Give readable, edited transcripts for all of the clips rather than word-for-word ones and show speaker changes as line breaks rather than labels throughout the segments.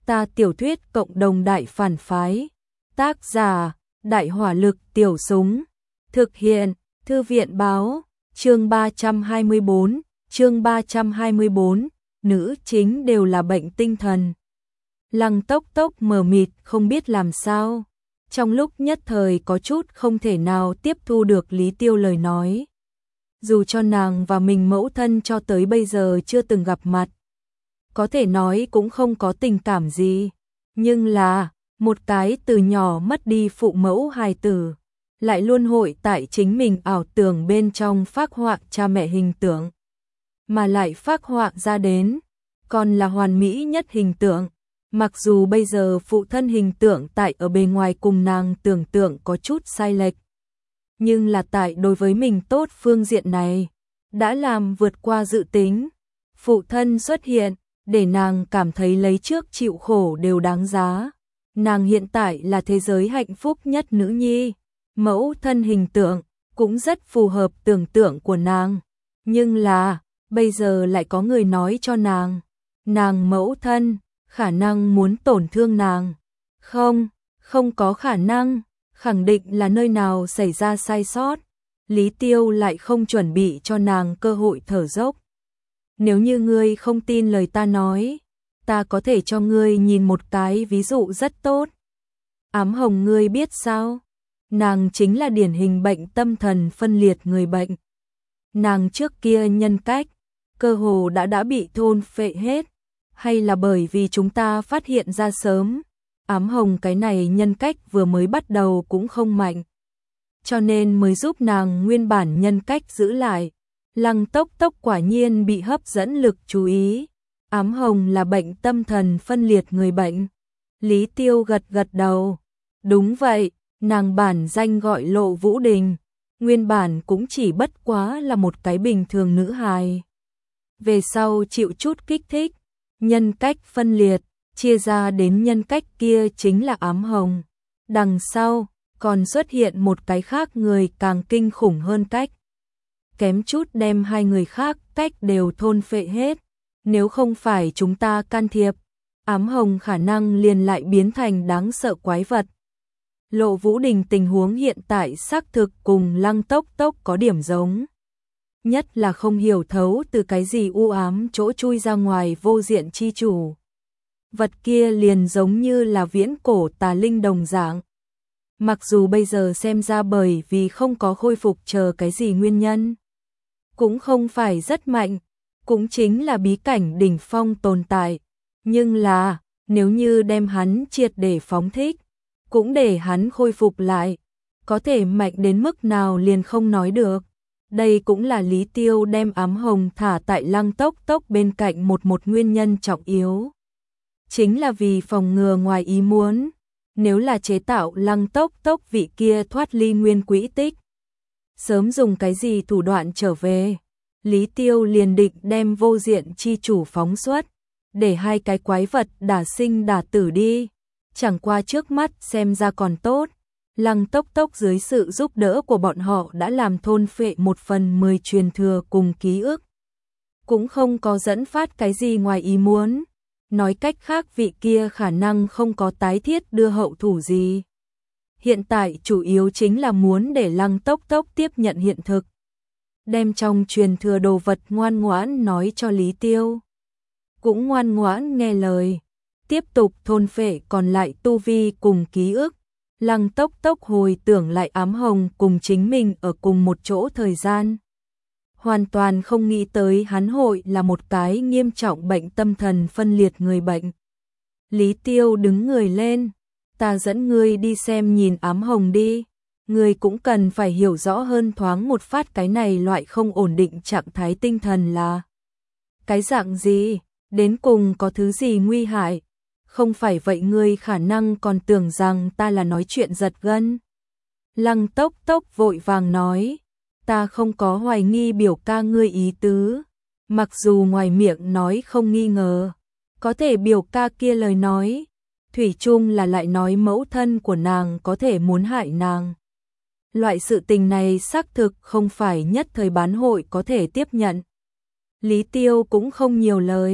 Ta tiểu thuyết cộng đồng đại phản phái. Tác giả, Đại hỏa lực tiểu súng. Thực hiện, Thư viện báo, chương 324, nữ chính đều là bệnh tinh thần. Lăng Tốc Tốc mờ mịt không biết làm sao. Trong lúc nhất thời có chút không thể nào tiếp thu được Lý Tiêu lời nói. Dù cho nàng và mình mẫu thân cho tới bây giờ chưa từng gặp mặt, có thể nói cũng không có tình cảm gì, nhưng là một cái từ nhỏ mất đi phụ mẫu hài tử, lại luôn hội tại chính mình ảo tưởng bên trong phác họa cha mẹ hình tượng, mà lại phác họa ra đến còn là hoàn mỹ nhất hình tượng. Mặc dù bây giờ phụ thân hình tượng tại ở bề ngoài cùng nàng tưởng tượng có chút sai lệch, nhưng là tại đối với mình tốt phương diện này đã làm vượt qua dự tính. Phụ thân xuất hiện để nàng cảm thấy lấy trước chịu khổ đều đáng giá. Nàng hiện tại là thế giới hạnh phúc nhất nữ nhi. Mẫu thân hình tượng cũng rất phù hợp tưởng tượng của nàng, nhưng là bây giờ lại có người nói cho nàng mẫu thân khả năng muốn tổn thương nàng. Không có khả năng, khẳng định là nơi nào xảy ra sai sót. Lý Tiêu lại không chuẩn bị cho nàng cơ hội thở dốc. Nếu như ngươi không tin lời ta nói, ta có thể cho ngươi nhìn một cái ví dụ rất tốt. Ám Hồng ngươi biết sao? Nàng chính là điển hình bệnh tâm thần phân liệt người bệnh. Nàng trước kia nhân cách cơ hồ đã bị thôn phệ hết, hay là bởi vì chúng ta phát hiện ra sớm, Ám Hồng cái này nhân cách vừa mới bắt đầu cũng không mạnh, cho nên mới giúp nàng nguyên bản nhân cách giữ lại. Lăng Tốc Tốc quả nhiên bị hấp dẫn lực chú ý. Ám Hồng là bệnh tâm thần phân liệt người bệnh. Lý Tiêu gật đầu. Đúng vậy, nàng bản danh gọi Lộ Vũ Đình, nguyên bản cũng chỉ bất quá là một cái bình thường nữ hài. Về sau chịu chút kích thích, nhân cách phân liệt, chia ra đến nhân cách kia chính là Ám Hồng. Đằng sau còn xuất hiện một cái khác người càng kinh khủng hơn cách, kém chút đem hai người khác cách đều thôn phệ hết. Nếu không phải chúng ta can thiệp, Ám Hồng khả năng liền lại biến thành đáng sợ quái vật. Lộ Vũ Đình tình huống hiện tại xác thực cùng Lăng Tốc Tốc có điểm giống. Nhất là không hiểu thấu từ cái gì u ám chỗ chui ra ngoài vô diện chi chủ. Vật kia liền giống như là viễn cổ tà linh đồng dạng. Mặc dù bây giờ xem ra bởi vì không có khôi phục chờ cái gì nguyên nhân, cũng không phải rất mạnh, cũng chính là bí cảnh đỉnh phong tồn tại, nhưng là nếu như đem hắn triệt để phóng thích, cũng để hắn khôi phục lại, có thể mạnh đến mức nào liền không nói được. Đây cũng là Lý Tiêu đem Ám Hồng thả tại Lăng Tốc Tốc bên cạnh một nguyên nhân trọng yếu, chính là vì phòng ngừa ngoài ý muốn. Nếu là chế tạo Lăng Tốc Tốc vị kia thoát ly nguyên quỹ tích, sớm dùng cái gì thủ đoạn trở về, Lý Tiêu liền định đem vô diện chi chủ phóng xuất, để hai cái quái vật đả sinh đả tử đi. Chẳng qua trước mắt xem ra còn tốt, Lăng Tốc Tốc dưới sự giúp đỡ của bọn họ đã làm thôn phệ 1/10 truyền thừa cùng ký ức, cũng không có dẫn phát cái gì ngoài ý muốn. Nói cách khác vị kia khả năng không có tái thiết đưa hậu thủ gì. Hiện tại chủ yếu chính là muốn để Lăng Tốc Tốc tiếp nhận hiện thực, đem trong truyền thừa đồ vật ngoan ngoãn nói cho Lý Tiêu, cũng ngoan ngoãn nghe lời, tiếp tục thôn phệ còn lại tu vi cùng ký ức. Lăng Tốc Tốc hồi tưởng lại Ám Hồng cùng chính mình ở cùng một chỗ thời gian, hoàn toàn không nghĩ tới hắn hội là một cái nghiêm trọng bệnh tâm thần phân liệt người bệnh. Lý Tiêu đứng người lên, ta dẫn ngươi đi xem nhìn Ám Hồng đi, ngươi cũng cần phải hiểu rõ hơn thoáng một phát cái này loại không ổn định trạng thái tinh thần là cái dạng gì, đến cùng có thứ gì nguy hại. Không phải vậy ngươi khả năng còn tưởng rằng ta là nói chuyện giật gân. Lăng Tốc Tốc vội vàng nói, ta không có hoài nghi biểu ca ngươi ý tứ, mặc dù ngoài miệng nói không nghi ngờ, có thể biểu ca kia lời nói, thủy chung là lại nói mẫu thân của nàng có thể muốn hại nàng. Loại sự tình này xác thực không phải nhất thời bán hội có thể tiếp nhận. Lý Tiêu cũng không nhiều lời,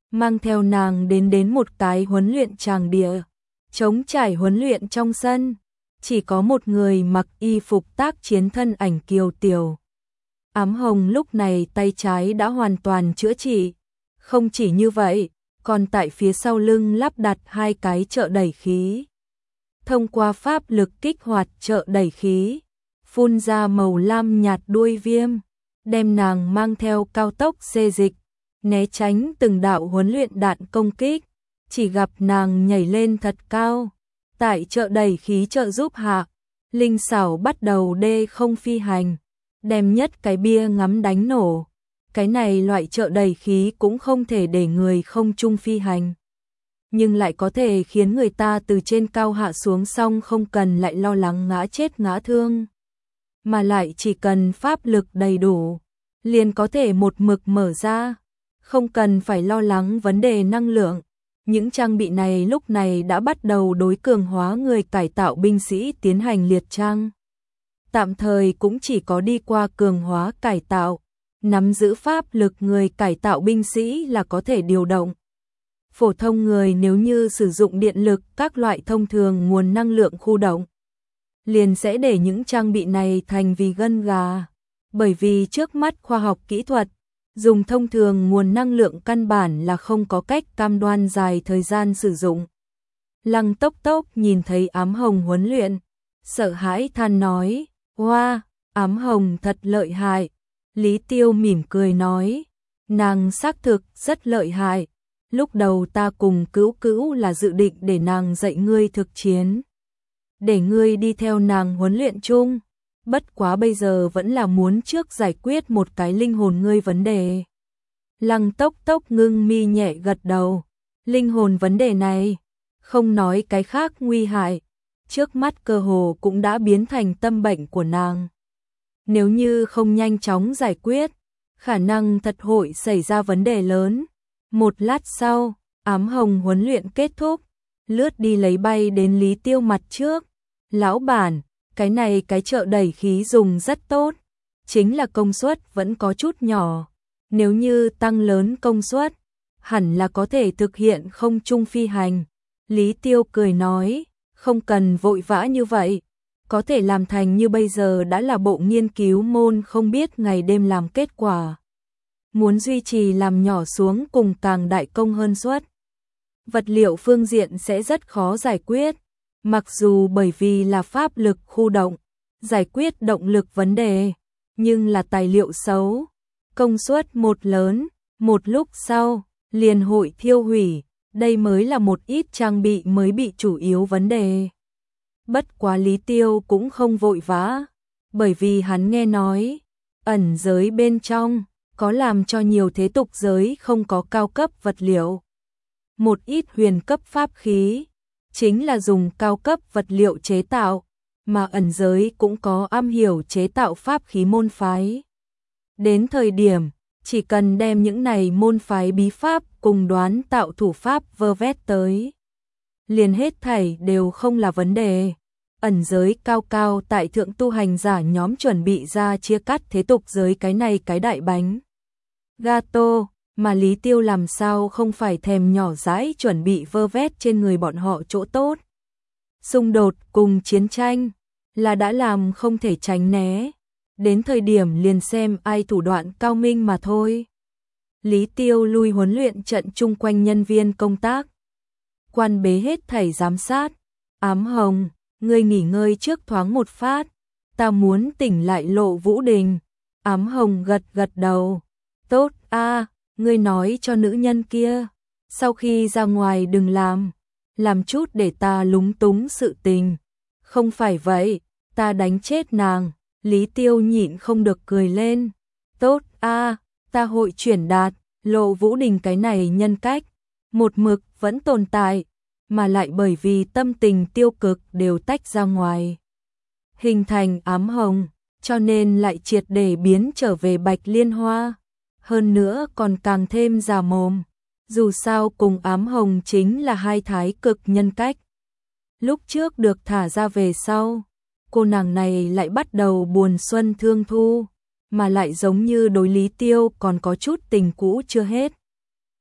mang theo nàng đến một cái huấn luyện tràng địa, trống trải huấn luyện trong sân, chỉ có một người mặc y phục tác chiến thân ảnh kiều tiểu. Ám Hồng lúc này tay trái đã hoàn toàn chữa trị, không chỉ như vậy, còn tại phía sau lưng lắp đặt 2 cái trợ đẩy khí. Thông qua pháp lực kích hoạt trợ đẩy khí, phun ra màu lam nhạt đuôi viêm, đem nàng mang theo cao tốc xê dịch, né tránh từng đạo huấn luyện đạn công kích, chỉ gặp nàng nhảy lên thật cao. Tại trợ đẩy khí trợ giúp hạ, linh xảo bắt đầu đê không phi hành, đem nhất cái bia ngắm đánh nổ. Cái này loại trợ đẩy khí cũng không thể để người không trung phi hành, nhưng lại có thể khiến người ta từ trên cao hạ xuống xong không cần lại lo lắng ngã chết ngã thương, mà lại chỉ cần pháp lực đầy đủ, liền có thể một mực mở ra, không cần phải lo lắng vấn đề năng lượng. Những trang bị này lúc này đã bắt đầu đối cường hóa người cải tạo binh sĩ tiến hành liệt trang. Tạm thời cũng chỉ có đi qua cường hóa cải tạo, nắm giữ pháp lực người cải tạo binh sĩ là có thể điều động. Phổ thông người nếu như sử dụng điện lực các loại thông thường nguồn năng lượng khu động, liền sẽ để những trang bị này thành vì gân gà, bởi vì trước mắt khoa học kỹ thuật, dùng thông thường nguồn năng lượng căn bản là không có cách cam đoan dài thời gian sử dụng. Lăng Tốc Tốc nhìn thấy Ám Hồng huấn luyện, sợ hãi than nói, "Wow, Ám Hồng thật lợi hại." Lý Tiêu mỉm cười nói, "Nàng xác thực rất lợi hại. Lúc đầu ta cùng Cữu Cữu là dự định để nàng dạy ngươi thực chiến, để ngươi đi theo nàng huấn luyện chung. Bất quá bây giờ vẫn là muốn trước giải quyết một cái linh hồn ngươi vấn đề." Lăng Tốc Tốc ngưng mi nhẹ gật đầu, linh hồn vấn đề này, không nói cái khác nguy hại, trước mắt cơ hồ cũng đã biến thành tâm bệnh của nàng. Nếu như không nhanh chóng giải quyết, khả năng thật hội xảy ra vấn đề lớn. Một lát sau, Ám Hồng huấn luyện kết thúc, lướt đi lấy bay đến Lý Tiêu mặt trước. "Lão bản, cái này cái trợ đẩy khí dùng rất tốt, chính là công suất vẫn có chút nhỏ. Nếu như tăng lớn công suất, hẳn là có thể thực hiện không trung phi hành." Lý Tiêu cười nói, "Không cần vội vã như vậy, có thể làm thành như bây giờ đã là bộ nghiên cứu môn không biết ngày đêm làm kết quả. Muốn duy trì làm nhỏ xuống cùng càng đại công hơn suất. Vật liệu phương diện sẽ rất khó giải quyết, mặc dù bởi vì là pháp lực khu động, giải quyết động lực vấn đề, nhưng là tài liệu xấu, công suất một lớn, một lúc sau, liền hội thiêu hủy, đây mới là một ít trang bị mới bị chủ yếu vấn đề." Bất quá Lý Tiêu cũng không vội vã, bởi vì hắn nghe nói, ẩn giới bên trong, có làm cho nhiều thế tục giới không có cao cấp vật liệu. Một ít huyền cấp pháp khí, chính là dùng cao cấp vật liệu chế tạo, mà ẩn giới cũng có am hiểu chế tạo pháp khí môn phái. Đến thời điểm, chỉ cần đem những này môn phái bí pháp cùng đoán tạo thủ pháp vơ vét tới, liền hết thảy đều không là vấn đề. Ẩn giới cao cao tại thượng tu hành giả nhóm chuẩn bị ra chia cắt thế tục giới cái này cái đại bánh gato, mà Lý Tiêu làm sao không phải thèm nhỏ dãi chuẩn bị vơ vét trên người bọn họ chỗ tốt. Xung đột cùng chiến tranh là đã làm không thể tránh né, đến thời điểm liền xem ai thủ đoạn cao minh mà thôi. Lý Tiêu lui huấn luyện trận chung quanh nhân viên công tác, quan bế hết thảy giám sát. "Ám Hồng, ngươi nghỉ ngơi trước thoáng một phát, ta muốn tỉnh lại Lộ Vũ Đình." Ám Hồng gật gật đầu, "Tốt a, ngươi nói cho nữ nhân kia, sau khi ra ngoài đừng làm chút để ta lúng túng sự tình. Không phải vậy, ta đánh chết nàng." Lý Tiêu nhịn không được cười lên, "Tốt a, ta hội chuyển đạt." Lộ Vũ Đình cái này nhân cách, một mực vẫn tồn tại, mà lại bởi vì tâm tình tiêu cực đều tách ra ngoài, hình thành Ám Hồng, cho nên lại triệt để biến trở về Bạch Liên Hoa. Hơn nữa còn càng thêm già mồm, dù sao cùng Ám Hồng chính là hai thái cực nhân cách. Lúc trước được thả ra về sau, cô nàng này lại bắt đầu buồn xuân thương thu, mà lại giống như đối Lý Tiêu còn có chút tình cũ chưa hết.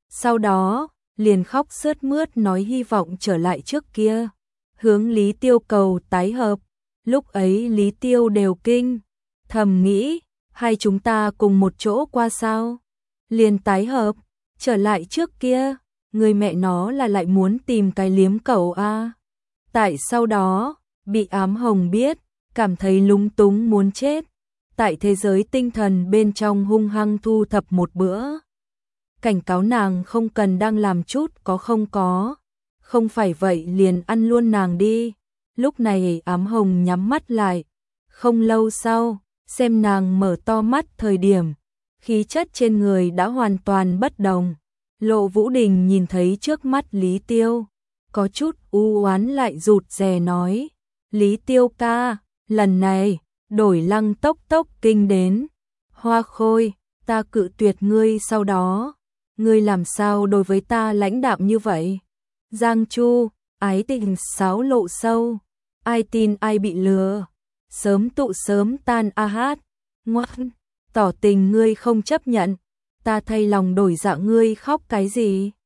Sau đó, liền khóc sướt mướt nói hy vọng trở lại trước kia, hướng Lý Tiêu cầu tái hợp. Lúc ấy Lý Tiêu đều kinh, thầm nghĩ, hay chúng ta cùng một chỗ qua sao? Liền tái hợp, trở lại trước kia, người mẹ nó là lại muốn tìm cái liếm cẩu a. Tại sau đó, bị Ám Hồng biết, cảm thấy lúng túng muốn chết. Tại thế giới tinh thần bên trong hung hăng thu thập một bữa. Cảnh cáo nàng không cần đang làm chút có không có. Không phải vậy liền ăn luôn nàng đi. Lúc này Ám Hồng nhắm mắt lại. Không lâu sau, xem nàng mở to mắt thời điểm. Khí chất trên người đã hoàn toàn bất đồng. Lộ Vũ Đình nhìn thấy trước mắt Lý Tiêu. Có chút u oán lại rụt rè nói. Lý Tiêu ca, lần này, đổi Lăng Tốc Tốc kinh đến. Hoa Khôi, ta cự tuyệt ngươi sau đó. Ngươi làm sao đối với ta lãnh đạm như vậy? Giang Chu, ái tình xáo lộ sâu. Ai tin ai bị lừa. Sớm tụ sớm tan a hát. Ngoan, tỏ tình ngươi không chấp nhận. Ta thay lòng đổi dạ ngươi khóc cái gì?